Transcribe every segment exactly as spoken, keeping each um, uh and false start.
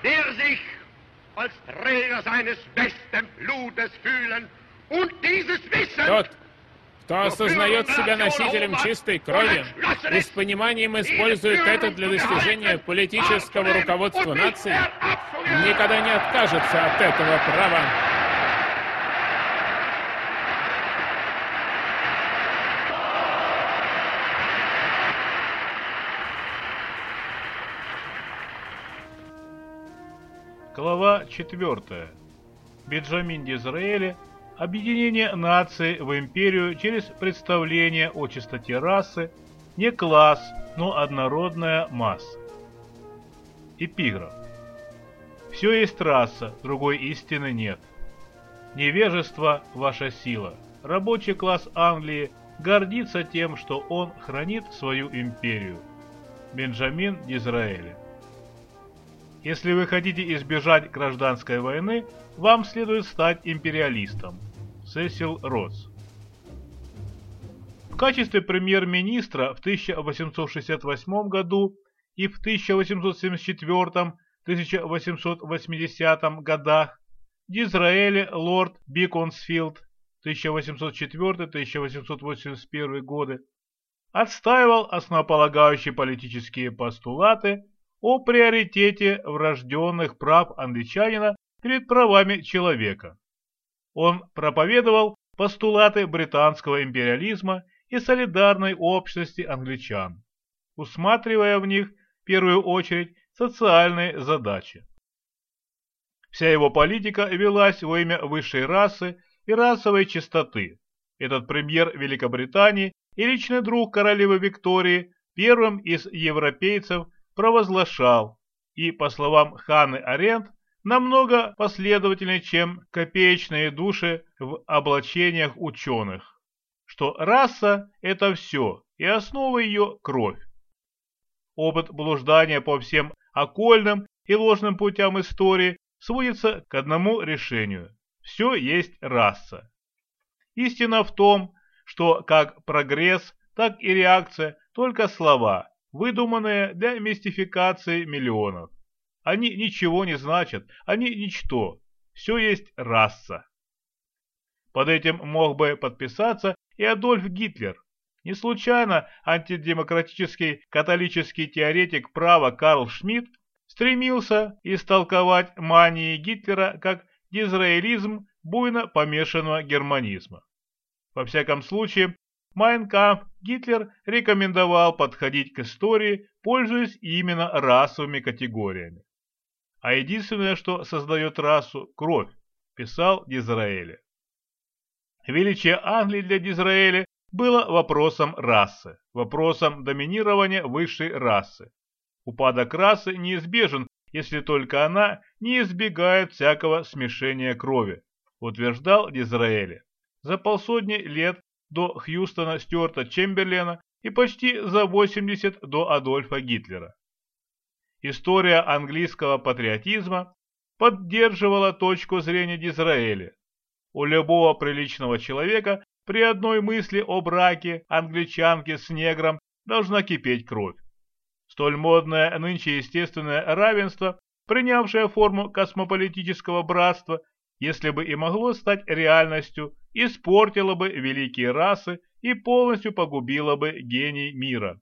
der sich als Träger seines besten Blutes fühlen und dieses Wissen... Тот, кто осознает себя носителем чистой крови и с пониманием использует это для достижения политического руководства нации, никогда не откажется от этого права. Глава четвертая. Бенджамин Дизраэли. Объединение нации в империю через представление о чистоте расы, не класс, но однородная масса. Эпиграф. Все есть раса, другой истины нет. Невежество – ваша сила. Рабочий класс Англии гордится тем, что он хранит свою империю. Бенджамин Дизраэли. Если вы хотите избежать гражданской войны, вам следует стать империалистом. Сесил Ротс. В качестве премьер-министра в тысяча восемьсот шестьдесят восьмом году и в тысяча восемьсот семьдесят четвёртом — тысяча восемьсот восьмидесятом годах Дизраэли лорд Биконсфилд тысяча восемьсот четвёртый — тысяча восемьсот восемьдесят первый годы отстаивал основополагающие политические постулаты о приоритете врожденных прав англичанина перед правами человека. Он проповедовал постулаты британского империализма и солидарной общности англичан, усматривая в них в первую очередь социальные задачи. Вся его политика велась во имя высшей расы и расовой чистоты. Этот премьер Великобритании и личный друг королевы Виктории первым из европейцев провозглашал и, по словам Ханны Аренд, намного последовательнее, чем копеечные души в облачениях ученых, что раса – это все, и основа ее – кровь. Опыт блуждания по всем окольным и ложным путям истории сводится к одному решению – все есть раса. Истина в том, что как прогресс, так и реакция – только слова, выдуманные для мистификации миллионов. Они ничего не значат, они ничто. Все есть раса. Под этим мог бы подписаться и Адольф Гитлер. Не случайно антидемократический католический теоретик права Карл Шмидт стремился истолковать мании Гитлера как дизраэлизм буйно помешанного германизма. Во всяком случае, Майн Кампф Гитлер рекомендовал подходить к истории, пользуясь именно расовыми категориями. А единственное, что создает расу – кровь, писал Дизраэли. Величие Англии для Дизраэли было вопросом расы, вопросом доминирования высшей расы. Упадок расы неизбежен, если только она не избегает всякого смешения крови, утверждал Дизраэли. За полсотни лет до Хьюстона Стюарта Чемберлена и почти за восемьдесят до Адольфа Гитлера. История английского патриотизма поддерживала точку зрения Дизраэли. У любого приличного человека при одной мысли о браке англичанки с негром должна кипеть кровь. Столь модное нынче естественное равенство, принявшее форму космополитического братства, если бы и могло стать реальностью, испортило бы великие расы и полностью погубило бы гений мира.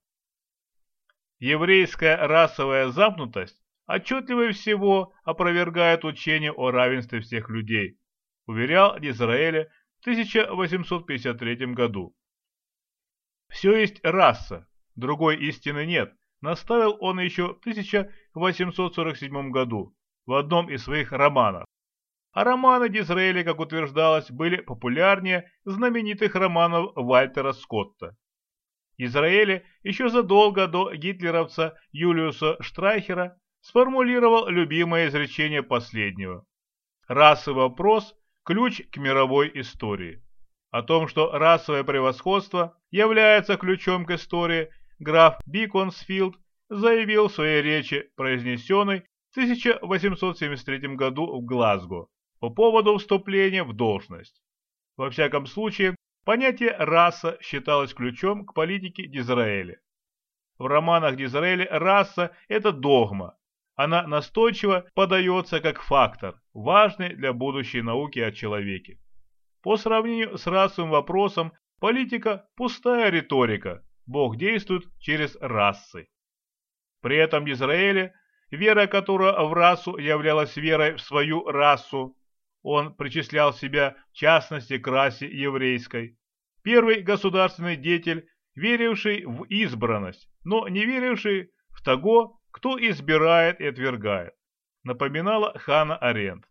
Еврейская расовая замкнутость отчетливее всего опровергает учение о равенстве всех людей, уверял Дизраэли в тысяча восемьсот пятьдесят третьем году. «Все есть раса, другой истины нет», наставил он еще в тысяча восемьсот сорок седьмом году в одном из своих романов. А романы Дизраэли, как утверждалось, были популярнее знаменитых романов Вальтера Скотта. Дизраэли еще задолго до гитлеровца Юлиуса Штрайхера сформулировал любимое изречение последнего: «Расовый вопрос – ключ к мировой истории». О том, что расовое превосходство является ключом к истории, граф Биконсфилд заявил в своей речи, произнесенной в тысяча восемьсот семьдесят третьем году в Глазго, по поводу вступления в должность. Во всяком случае, понятие «раса» считалось ключом к политике Дизраэли. В романах Дизраэли раса – это догма, она настойчиво подается как фактор, важный для будущей науки о человеке. По сравнению с расовым вопросом, политика – пустая риторика, Бог действует через расы. При этом Дизраэле, вера которого в расу являлась верой в свою расу, он причислял себя в частности к расе еврейской. Первый государственный деятель, веривший в избранность, но не веривший в того, кто избирает и отвергает, напоминала Ханна Аренд.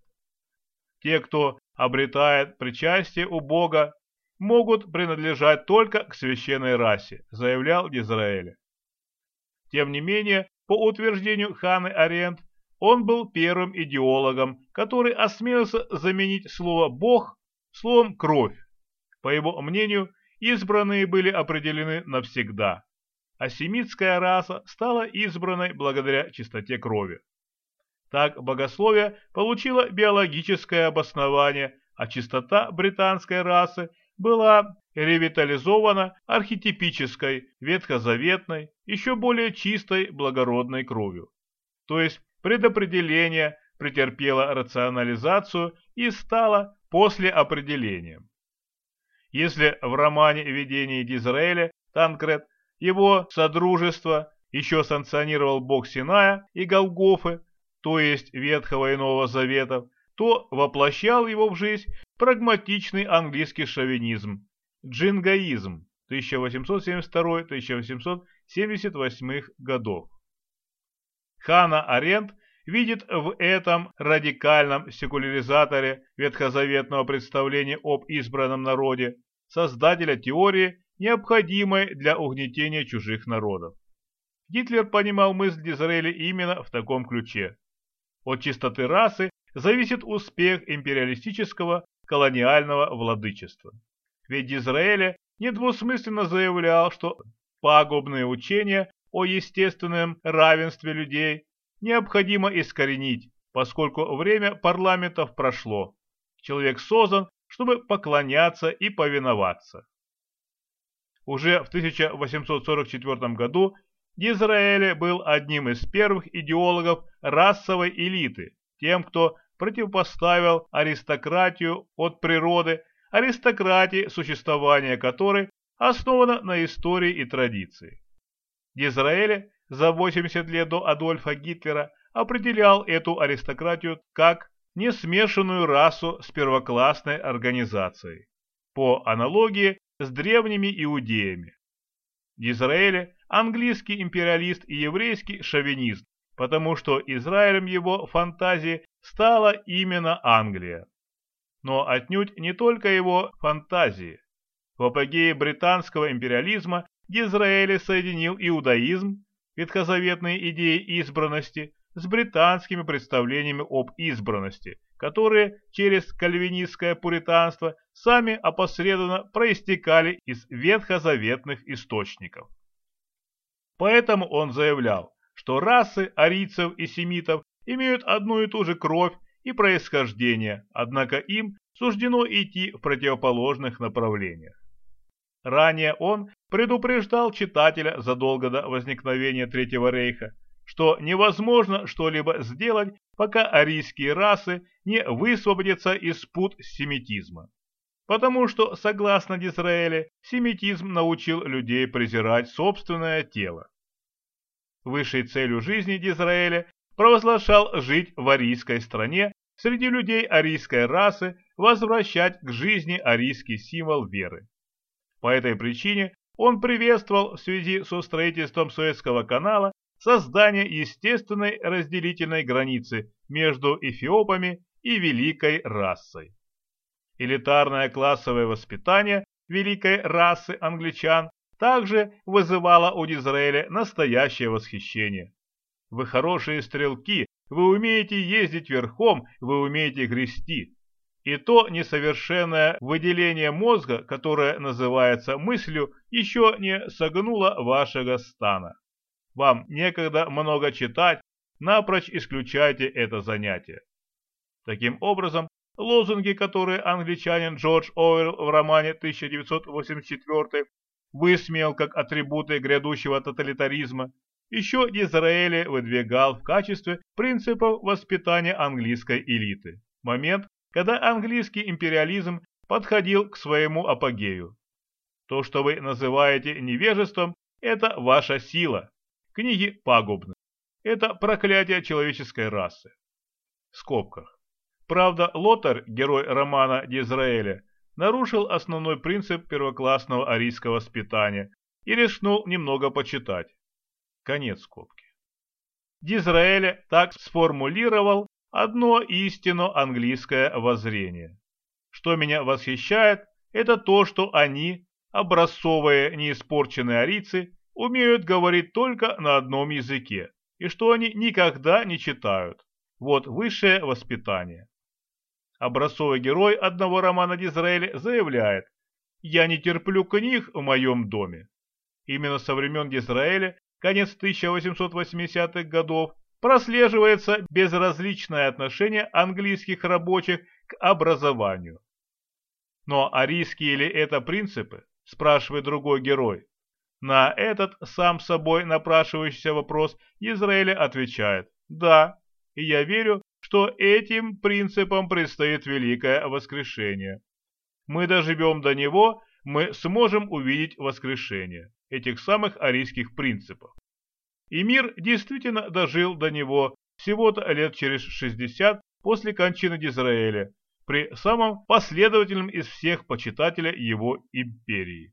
Те, кто обретает причастие у Бога, могут принадлежать только к священной расе, заявлял Дизраэле. Тем не менее, по утверждению Ханны Аренд, он был первым идеологом, который осмелился заменить слово «Бог» словом «кровь». По его мнению, избранные были определены навсегда, а семитская раса стала избранной благодаря чистоте крови. Так богословие получило биологическое обоснование, а чистота британской расы была ревитализована архетипической, ветхозаветной, еще более чистой благородной кровью. То есть предопределение претерпело рационализацию и стало послеопределением. Если в романе «Видение Дизраэля» Танкред его содружество еще санкционировал бог Синая и Голгофы, то есть Ветхого и Нового Заветов, то воплощал его в жизнь прагматичный английский шовинизм, джингаизм тысяча восемьсот семьдесят второй — тысяча восемьсот семьдесят восьмой годов. Ханна Аренд видит в этом радикальном секуляризаторе ветхозаветного представления об избранном народе создателя теории, необходимой для угнетения чужих народов. Гитлер понимал мысль Дизраэля именно в таком ключе. От чистоты расы зависит успех империалистического колониального владычества. Ведь Дизраэля недвусмысленно заявлял, что пагубные учения о естественном равенстве людей необходимо искоренить, поскольку время парламентов прошло. Человек создан, чтобы поклоняться и повиноваться. Уже в тысяча восемьсот сорок четвёртом году Дизраэле был одним из первых идеологов расовой элиты, тем, кто противопоставил аристократию от природы, аристократии, существование которой основано на истории и традиции. Дизраэле за восемьдесят лет до Адольфа Гитлера определял эту аристократию как несмешанную расу с первоклассной организацией, по аналогии с древними иудеями. Дизраэле – английский империалист и еврейский шовинист, потому что Израилем его фантазии стала именно Англия. Но отнюдь не только его фантазии. В апогее британского империализма Дизраэле соединил иудаизм, ветхозаветные идеи избранности, с британскими представлениями об избранности, которые через кальвинистское пуританство сами опосредованно проистекали из ветхозаветных источников. Поэтому он заявлял, что расы арийцев и семитов имеют одну и ту же кровь и происхождение, однако им суждено идти в противоположных направлениях. Ранее он предупреждал читателя задолго до возникновения Третьего рейха, что невозможно что-либо сделать, пока арийские расы не высвободятся из пут семитизма. Потому что, согласно Дизраэле, семитизм научил людей презирать собственное тело. Высшей целью жизни Дизраэля провозглашал жить в арийской стране, среди людей арийской расы возвращать к жизни арийский символ веры. По этой причине он приветствовал в связи со строительством Суэцкого канала создание естественной разделительной границы между эфиопами и великой расой. Элитарное классовое воспитание великой расы англичан также вызывало у Дизраэля настоящее восхищение. Вы хорошие стрелки, вы умеете ездить верхом, вы умеете грести. И то несовершенное выделение мозга, которое называется мыслью, еще не согнуло вашего стана. Вам некогда много читать, напрочь исключайте это занятие. Таким образом, лозунги, которые англичанин Джордж Оруэлл в романе тысяча девятьсот восемьдесят четвёртый высмеял как атрибуты грядущего тоталитаризма, еще Дизраэли выдвигал в качестве принципов воспитания английской элиты. Момент, когда английский империализм подходил к своему апогею. То, что вы называете невежеством, это ваша сила. Книги пагубны. Это проклятие человеческой расы. В скобках. Правда, Лотар, герой романа Дизраэля, нарушил основной принцип первоклассного арийского воспитания и рискнул немного почитать. Конец скобки. Дизраэля так сформулировал одно истинно английское воззрение. Что меня восхищает, это то, что они, образцовые неиспорченные арийцы, умеют говорить только на одном языке, и что они никогда не читают. Вот высшее воспитание. Образцовый герой одного романа Дизраэля заявляет: «Я не терплю книг в моем доме». Именно со времен Дизраэля, конец тысяча восемьсот восьмидесятых годов, прослеживается безразличное отношение английских рабочих к образованию. Но арийские ли это принципы, спрашивает другой герой. На этот сам собой напрашивающийся вопрос Дизраэля отвечает: «Да, и я верю, что этим принципам предстоит великое воскрешение. Мы доживем до него, мы сможем увидеть воскрешение этих самых арийских принципов». И мир действительно дожил до него всего-то лет через шестьдесят после кончины Дизраэля, при самом последовательном из всех почитателя его империи.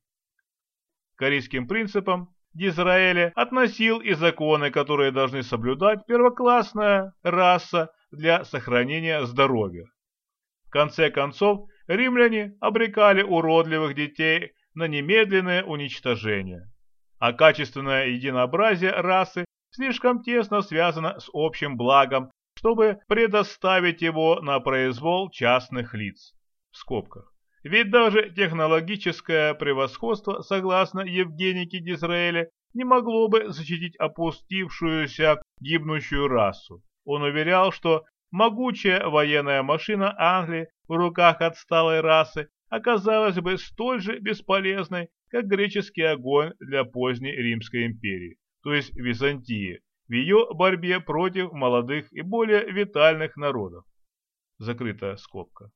К арийским принципам Дизраэля относил и законы, которые должны соблюдать первоклассная раса для сохранения здоровья. В конце концов, римляне обрекали уродливых детей на немедленное уничтожение, а качественное единообразие расы слишком тесно связано с общим благом, чтобы предоставить его на произвол частных лиц. В скобках. Ведь даже технологическое превосходство, согласно Евгенике Дизраэля, не могло бы защитить опустившуюся, гибнущую расу. Он уверял, что могучая военная машина Англии в руках отсталой расы оказалась бы столь же бесполезной, как греческий огонь для поздней Римской империи, то есть Византии, в ее борьбе против молодых и более витальных народов. Закрытая скобка.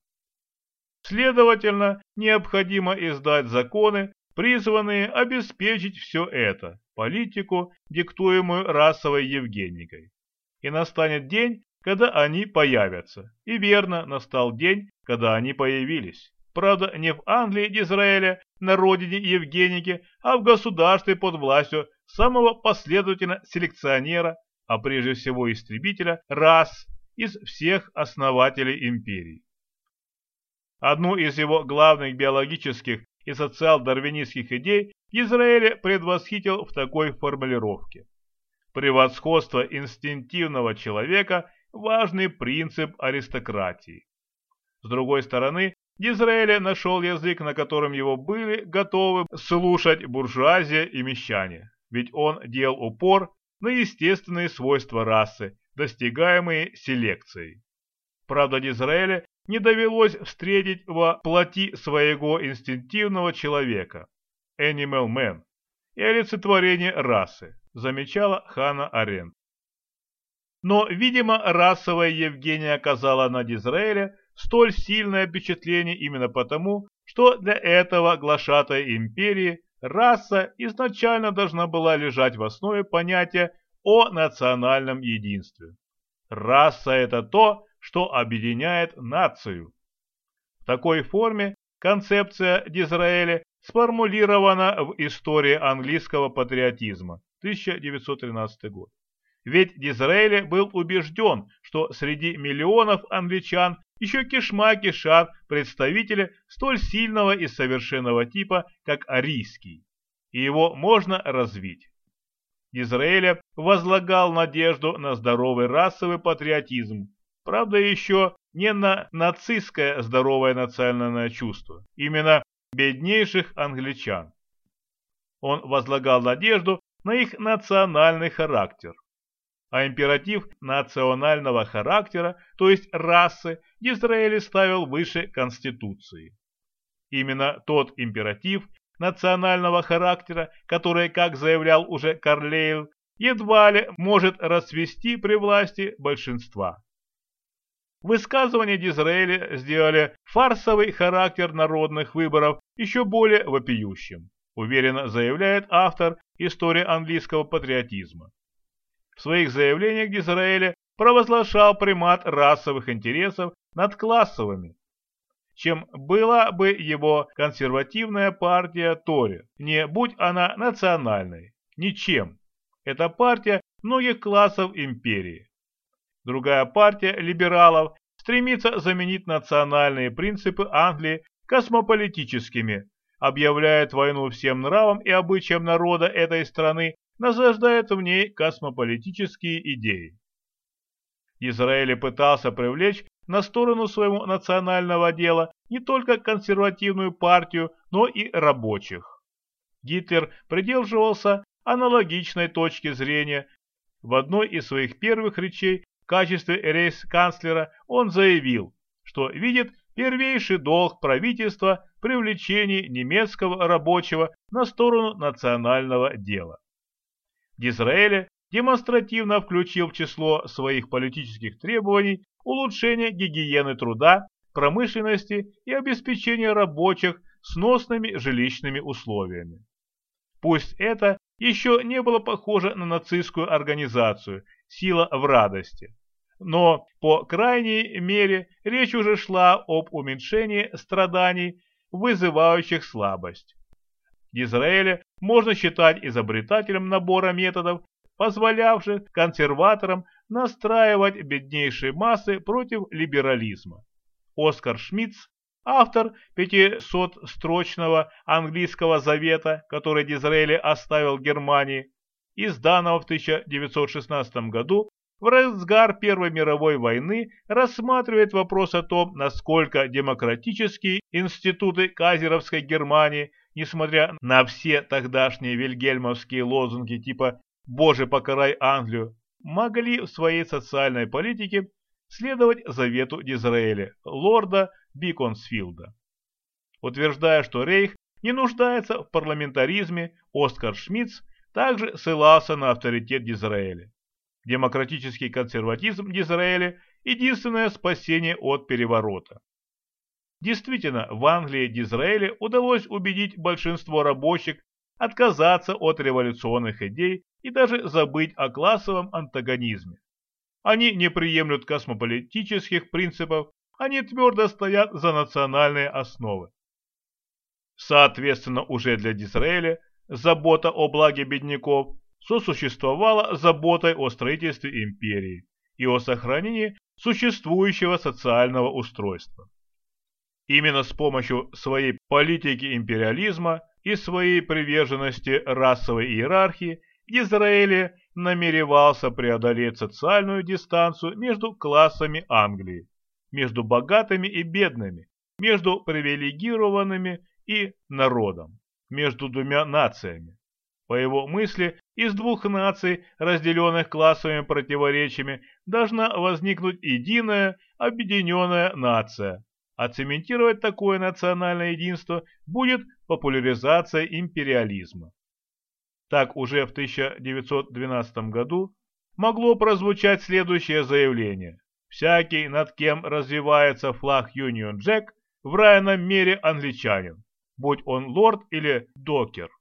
Следовательно, необходимо издать законы, призванные обеспечить все это, политику, диктуемую расовой Евгеникой. И настанет день, когда они появятся. И верно, настал день, когда они появились. Правда, не в Англии Дизраэля, на родине Евгеники, а в государстве под властью самого последовательного селекционера, а прежде всего истребителя рас из всех основателей империи. Одну из его главных биологических и социал-дарвинистских идей Дизраэля предвосхитил в такой формулировке: превосходство инстинктивного человека – важный принцип аристократии. С другой стороны, Дизраэля нашел язык, на котором его были готовы слушать буржуазия и мещане, ведь он делал упор на естественные свойства расы, достигаемые селекцией. Правда, Дизраэля не довелось встретить во плоти своего инстинктивного человека, Animal Man, и олицетворение расы, замечала Ханна Аренд. Но, видимо, расовая Евгения оказала на Дизраэля столь сильное впечатление именно потому, что для этого глашатая империи раса изначально должна была лежать в основе понятия о национальном единстве. Раса – это то, что объединяет нацию. В такой форме концепция Дизраэля сформулирована в истории английского патриотизма, тысяча девятьсот тринадцатый год. Ведь Дизраэля был убежден, что среди миллионов англичан еще кишма кишат представители столь сильного и совершенного типа, как арийский, и его можно развить. Дизраэля возлагал надежду на здоровый расовый патриотизм, правда еще не на нацистское здоровое национальное чувство, именно беднейших англичан. Он возлагал надежду на их национальный характер. А императив национального характера, то есть расы, Дизраэля ставил выше Конституции. Именно тот императив национального характера, который, как заявлял уже Карлейл, едва ли может расцвести при власти большинства. Высказывания Дизраэля сделали фарсовый характер народных выборов еще более вопиющим, уверенно заявляет автор истории английского патриотизма. В своих заявлениях Дизраэля провозглашал примат расовых интересов над классовыми, чем была бы его консервативная партия Тори, не будь она национальной, ничем. Это партия многих классов империи. Другая партия либералов стремится заменить национальные принципы Англии космополитическими, объявляет войну всем нравам и обычаям народа этой страны, насаждает в ней космополитические идеи. Дизраэль пытался привлечь на сторону своего национального дела не только консервативную партию, но и рабочих. Гитлер придерживался аналогичной точки зрения. В одной из своих первых речей в качестве рейхсканцлера он заявил, что видит первейший долг правительства в привлечении немецкого рабочего на сторону национального дела. Дизраэль демонстративно включил в число своих политических требований улучшение гигиены труда, промышленности и обеспечение рабочих сносными жилищными условиями. Пусть это еще не было похоже на нацистскую организацию «Сила в радости», но, по крайней мере, речь уже шла об уменьшении страданий, вызывающих слабость. Дизраэля можно считать изобретателем набора методов, позволявших консерваторам настраивать беднейшие массы против либерализма. Оскар Шмидц, автор пятисотстрочного английского завета, который Дизраэль оставил Германии, изданного в тысяча девятьсот шестнадцатом году, в разгар Первой мировой войны рассматривает вопрос о том, насколько демократические институты кайзеровской Германии, несмотря на все тогдашние вильгельмовские лозунги типа «Боже, покарай Англию», могли в своей социальной политике следовать завету Дизраэля, лорда Биконсфилда. Утверждая, что Рейх не нуждается в парламентаризме, Оскар Шмидц также ссылался на авторитет Дизраэля. Демократический консерватизм Дизраэля – единственное спасение от переворота. Действительно, в Англии Дизраэлю удалось убедить большинство рабочих отказаться от революционных идей и даже забыть о классовом антагонизме. Они не приемлют космополитических принципов, они твердо стоят за национальные основы. Соответственно, уже для Дизраэля забота о благе бедняков сосуществовала с заботой о строительстве империи и о сохранении существующего социального устройства. Именно с помощью своей политики империализма и своей приверженности расовой иерархии Дизраэль намеревался преодолеть социальную дистанцию между классами Англии, между богатыми и бедными, между привилегированными и народом, между двумя нациями. По его мысли, из двух наций, разделенных классовыми противоречиями, должна возникнуть единая, объединенная нация. А цементировать такое национальное единство будет популяризация империализма. Так уже в тысяча девятьсот двенадцатом году могло прозвучать следующее заявление: «Всякий, над кем развивается флаг Union Jack, в равном мере англичанин, будь он лорд или докер».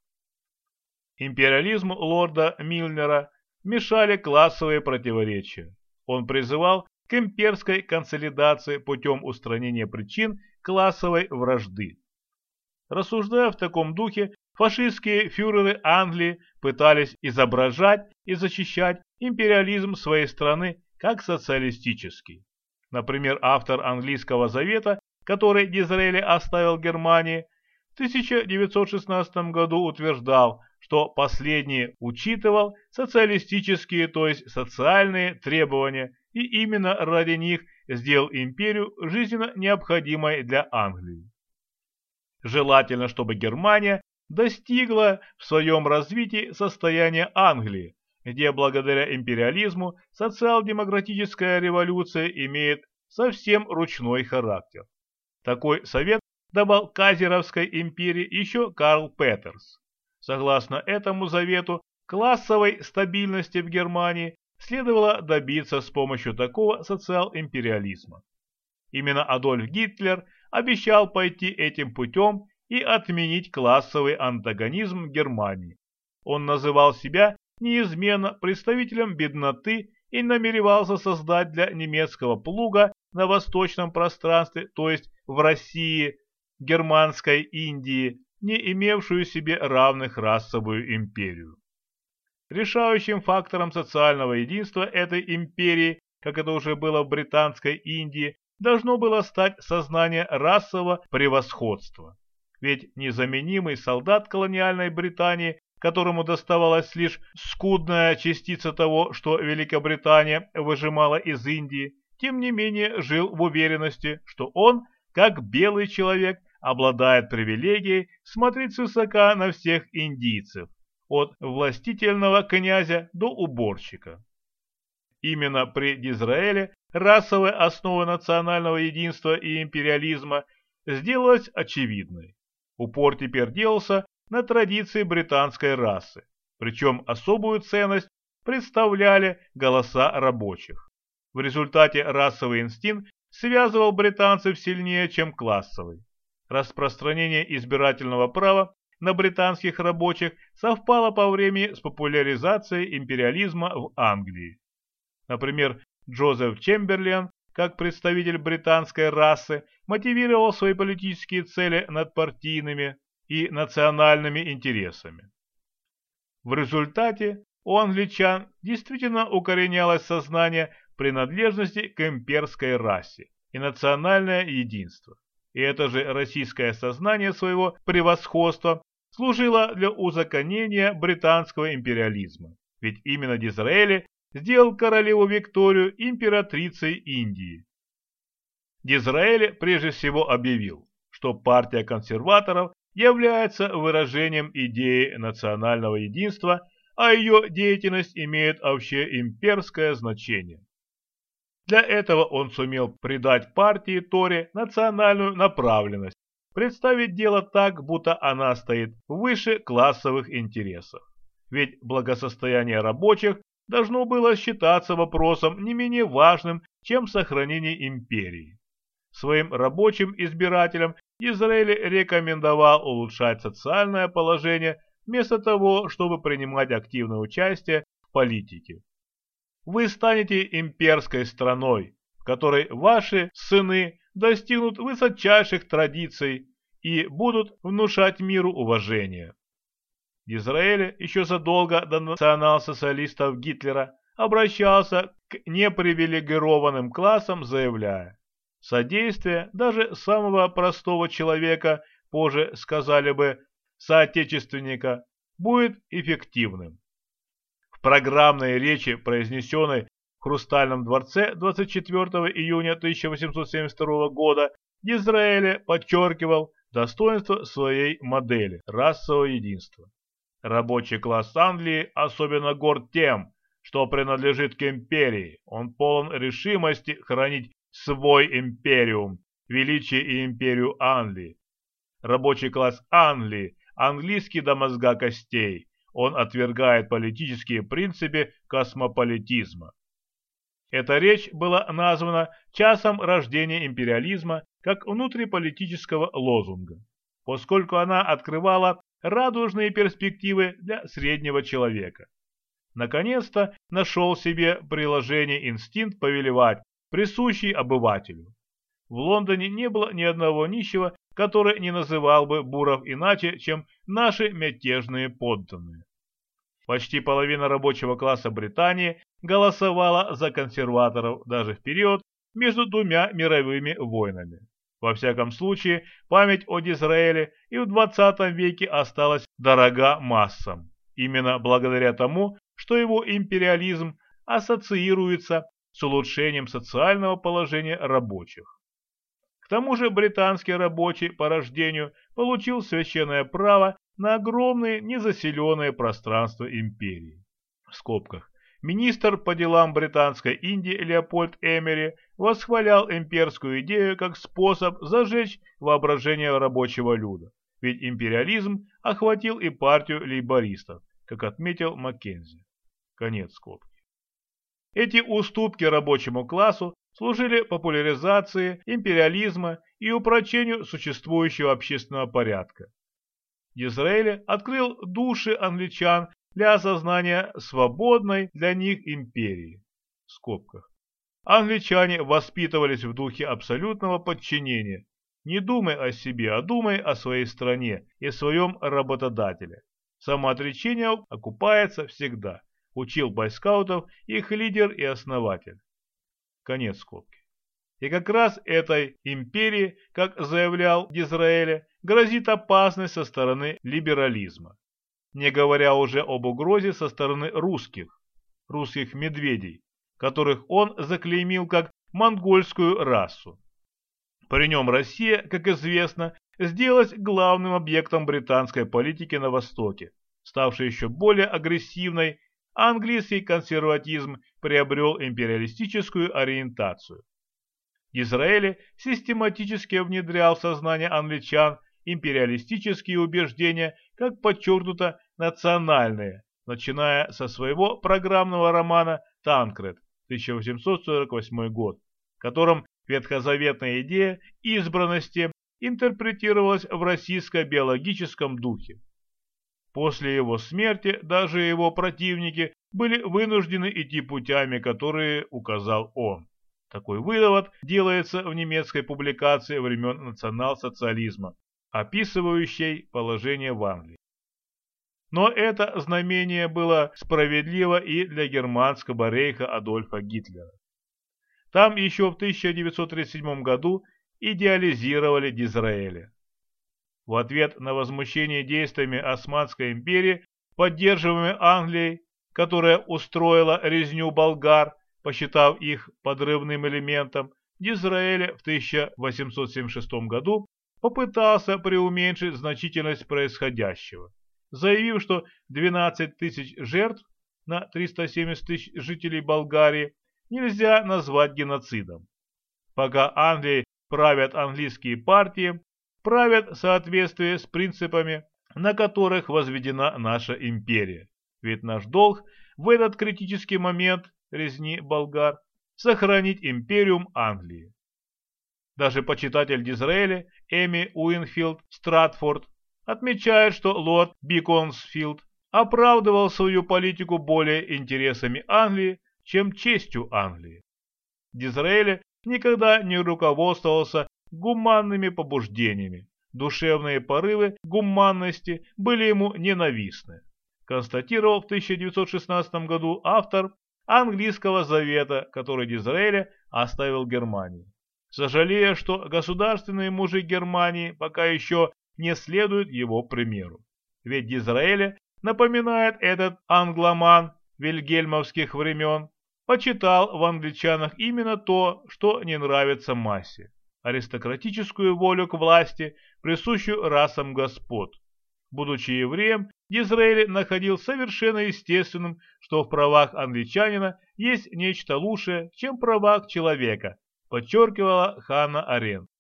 Империализму лорда Милнера мешали классовые противоречия. Он призывал к имперской консолидации путем устранения причин классовой вражды. Рассуждая в таком духе, фашистские фюреры Англии пытались изображать и защищать империализм своей страны как социалистический. Например, автор английского завета, который Дизраэль оставил Германии, в тысяча девятьсот шестнадцатом году утверждал, что последний учитывал социалистические, то есть социальные требования, и именно ради них сделал империю жизненно необходимой для Англии. Желательно, чтобы Германия достигла в своем развитии состояния Англии, где благодаря империализму социал-демократическая революция имеет совсем ручной характер. Такой совет давал Кайзеровской империи еще Карл Петерс. Согласно этому завету, Классовой стабильности в Германии следовало добиться с помощью такого социал-империализма. Именно Адольф Гитлер обещал пойти этим путем и отменить классовый антагонизм Германии. Он называл себя неизменно представителем бедноты и намеревался создать для немецкого плуга на восточном пространстве, то есть в России, Германской Индии, не имевшую себе равных расовую империю. Решающим фактором социального единства этой империи, как это уже было в Британской Индии, должно было стать сознание расового превосходства. Ведь незаменимый солдат колониальной Британии, которому доставалась лишь скудная частица того, что Великобритания выжимала из Индии, тем не менее жил в уверенности, что он, как белый человек, обладает привилегией смотреть свысока на всех индийцев, от властительного князя до уборщика. Именно при Дизраэле расовая основа национального единства и империализма сделалась очевидной. Упор теперь делался на традиции британской расы, причем особую ценность представляли голоса рабочих. В результате расовый инстинкт связывал британцев сильнее, чем классовый. Распространение избирательного права на британских рабочих совпало по времени с популяризацией империализма в Англии. Например, Джозеф Чемберлен, как представитель британской расы, мотивировал свои политические цели надпартийными и национальными интересами. В результате у англичан действительно укоренялось сознание принадлежности к имперской расе и национальное единство. И это же российское сознание своего превосходства служило для узаконения британского империализма. Ведь именно Дизраэли сделал королеву Викторию императрицей Индии. Дизраэли прежде всего объявил, что партия консерваторов является выражением идеи национального единства, а ее деятельность имеет общеимперское значение. Для этого он сумел придать партии Тори национальную направленность, представить дело так, будто она стоит выше классовых интересов. Ведь благосостояние рабочих должно было считаться вопросом не менее важным, чем сохранение империи. Своим рабочим избирателям Дизраэли рекомендовал улучшать социальное положение вместо того, чтобы принимать активное участие в политике. Вы станете имперской страной, в которой ваши сыны достигнут высочайших традиций и будут внушать миру уважение. Дизраэли еще задолго до национал-социалистов Гитлера обращался к непривилегированным классам, заявляя: «Содействие даже самого простого человека, позже сказали бы соотечественника, будет эффективным». В программной речи, произнесенной в Хрустальном дворце двадцать четвёртого июня тысяча восемьсот семьдесят второго года, Дизраэли подчеркивал достоинство своей модели расового единства. Рабочий класс Англии особенно горд тем, что принадлежит к империи. Он полон решимости хранить свой империум, величие и империю Англии. Рабочий класс Англии, английский до мозга костей. Он отвергает политические принципы космополитизма. Эта речь была названа часом рождения империализма как внутриполитического лозунга, поскольку она открывала радужные перспективы для среднего человека. Наконец-то нашел себе приложение инстинкт повелевать, присущий обывателю. В Лондоне не было ни одного нищего, который не называл бы буров иначе, чем наши мятежные подданные. Почти половина рабочего класса Британии голосовала за консерваторов даже в период между двумя мировыми войнами. Во всяком случае, память о Дизраэле и в двадцатом веке осталась дорога массам, именно благодаря тому, что его империализм ассоциируется с улучшением социального положения рабочих. К тому же британский рабочий по рождению получил священное право на огромные незаселенные пространства империи. В скобках. Министр по делам Британской Индии Леопольд Эмери восхвалял имперскую идею как способ зажечь воображение рабочего люда, ведь империализм охватил и партию лейбористов, как отметил Маккензи. Конец скобки. Эти уступки рабочему классу служили популяризации империализма и упрочению существующего общественного порядка. Дизраэли открыл души англичан для осознания свободной для них империи. В скобках. Англичане воспитывались в духе абсолютного подчинения. Не думай о себе, а думай о своей стране и своем работодателе. Самоотречение окупается всегда, учил бойскаутов их лидер и основатель. Конец скобки. И как раз этой империи, как заявлял Дизраэли, грозит опасность со стороны либерализма. Не говоря уже об угрозе со стороны русских, русских медведей, которых он заклеймил как монгольскую расу. При нем Россия, как известно, сделалась главным объектом британской политики на Востоке, ставшей еще более агрессивной, а английский консерватизм приобрел империалистическую ориентацию. Дизраэли систематически внедрял в сознание англичан империалистические убеждения, как подчеркнуто национальные, начиная со своего программного романа «Танкред» тысяча восемьсот сорок восьмой год, в котором ветхозаветная идея избранности интерпретировалась в российско-биологическом духе. После его смерти даже его противники были вынуждены идти путями, которые указал он. Такой вывод делается в немецкой публикации времен национал-социализма, описывающей положение в Англии. Но это знамение было справедливо и для германского рейха Адольфа Гитлера. Там еще в тысяча девятьсот тридцать седьмом году идеализировали Дизраэля. В ответ на возмущение действиями Османской империи, поддерживаемой Англией, которая устроила резню болгар, посчитав их подрывным элементом, Дизраэли в тысяча восемьсот семьдесят шестом году попытался преуменьшить значительность происходящего, заявив, что двенадцать тысяч жертв на триста семьдесят тысяч жителей Болгарии нельзя назвать геноцидом. Пока Англией правят английские партии, правят в соответствии с принципами, на которых возведена наша империя. Ведь наш долг в этот критический момент резни болгар сохранить империум Англии. Даже почитатель Дизраэля Эми Уинфилд Стратфорд отмечает, что лорд Биконсфилд оправдывал свою политику более интересами Англии, чем честью Англии. Дизраэли никогда не руководствовался гуманными побуждениями, душевные порывы гуманности были ему ненавистны, констатировал в тысяча девятьсот шестнадцатом году автор английского завета, который Дизраэли оставил Германии, сожалея, что государственные мужи Германии пока еще не следуют его примеру. Ведь Дизраэли, напоминает этот англоман вильгельмовских времен, почитал в англичанах именно то, что не нравится массе – аристократическую волю к власти, присущую расам господ. Будучи евреем, Дизраэли находил совершенно естественным, что в правах англичанина есть нечто лучшее, чем в правах человека, подчеркивала Ханна Аренд.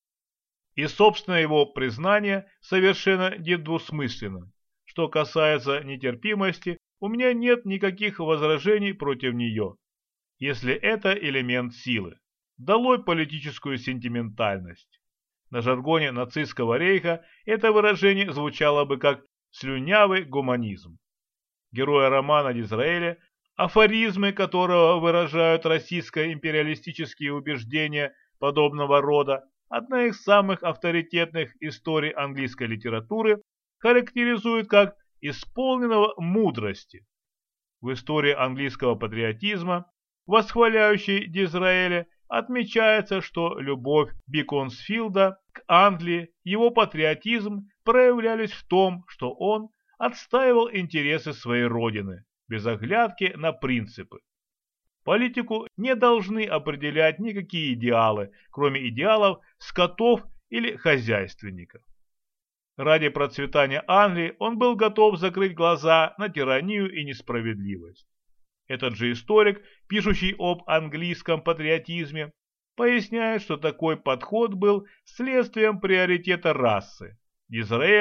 И собственное его признание совершенно недвусмысленно. Что касается нетерпимости, у меня нет никаких возражений против нее, если это элемент силы. Долой политическую сентиментальность. На жаргоне нацистского рейха это выражение звучало бы как «слюнявый гуманизм». Героя романа Дизраэля, афоризмы которого выражают российско-империалистические убеждения подобного рода, одна из самых авторитетных историй английской литературы, характеризует как исполненного мудрости. В истории английского патриотизма, восхваляющей Дизраэля, отмечается, что любовь Биконсфилда к Англии, его патриотизм проявлялись в том, что он отстаивал интересы своей родины, без оглядки на принципы. Политику не должны определять никакие идеалы, кроме идеалов скотов или хозяйственников. Ради процветания Англии он был готов закрыть глаза на тиранию и несправедливость. Этот же историк, пишущий об английском патриотизме, поясняет, что такой подход был следствием приоритета расы. Дизраэли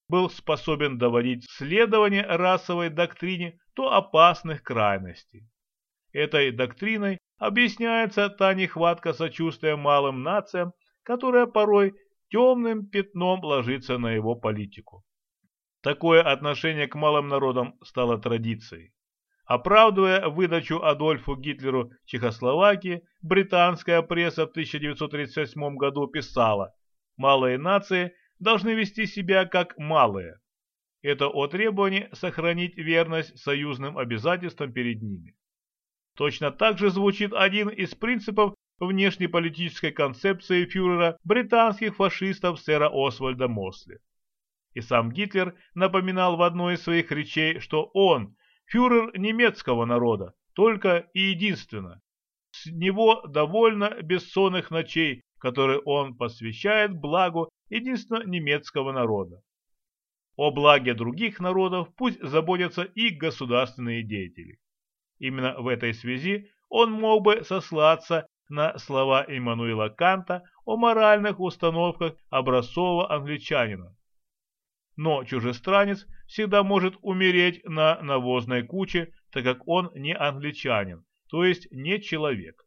был способен доводить следование расовой доктрине до опасных крайностей. Этой доктриной объясняется та нехватка сочувствия малым нациям, которая порой темным пятном ложится на его политику. Такое отношение к малым народам стало традицией. Оправдывая выдачу Адольфу Гитлеру Чехословакии, британская пресса в тысяча девятьсот тридцать восьмом году писала: «Малые нации должны вести себя как малые». Это о требовании сохранить верность союзным обязательствам перед ними. Точно так же звучит один из принципов внешнеполитической концепции фюрера британских фашистов сэра Освальда Мосли. И сам Гитлер напоминал в одной из своих речей, что он фюрер немецкого народа, только и единственно. С него довольно бессонных ночей, которые он посвящает благу единственно немецкого народа. О благе других народов пусть заботятся и государственные деятели. Именно в этой связи он мог бы сослаться на слова Иммануила Канта о моральных установках образцового англичанина. Но чужестранец всегда может умереть на навозной куче, так как он не англичанин, то есть не человек.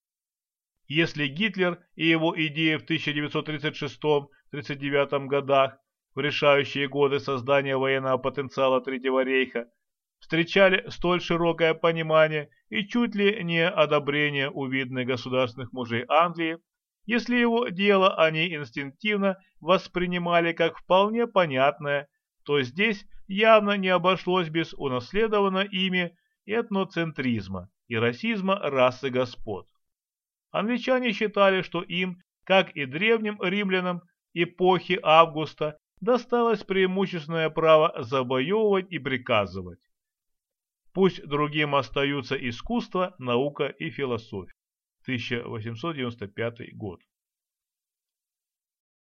Если Гитлер и его идеи в тысяча девятьсот тридцать шестом — тридцать девятом годах, в решающие годы создания военного потенциала Третьего рейха, встречали столь широкое понимание и чуть ли не одобрение у видных государственных мужей Англии, если его дело они инстинктивно воспринимали как вполне понятное, то здесь явно не обошлось без унаследованного ими этноцентризма и расизма расы господ. Англичане считали, что им, как и древним римлянам эпохи Августа, досталось преимущественное право завоевывать и приказывать. Пусть другим остаются искусство, наука и философия. тысяча восемьсот девяносто пятый год.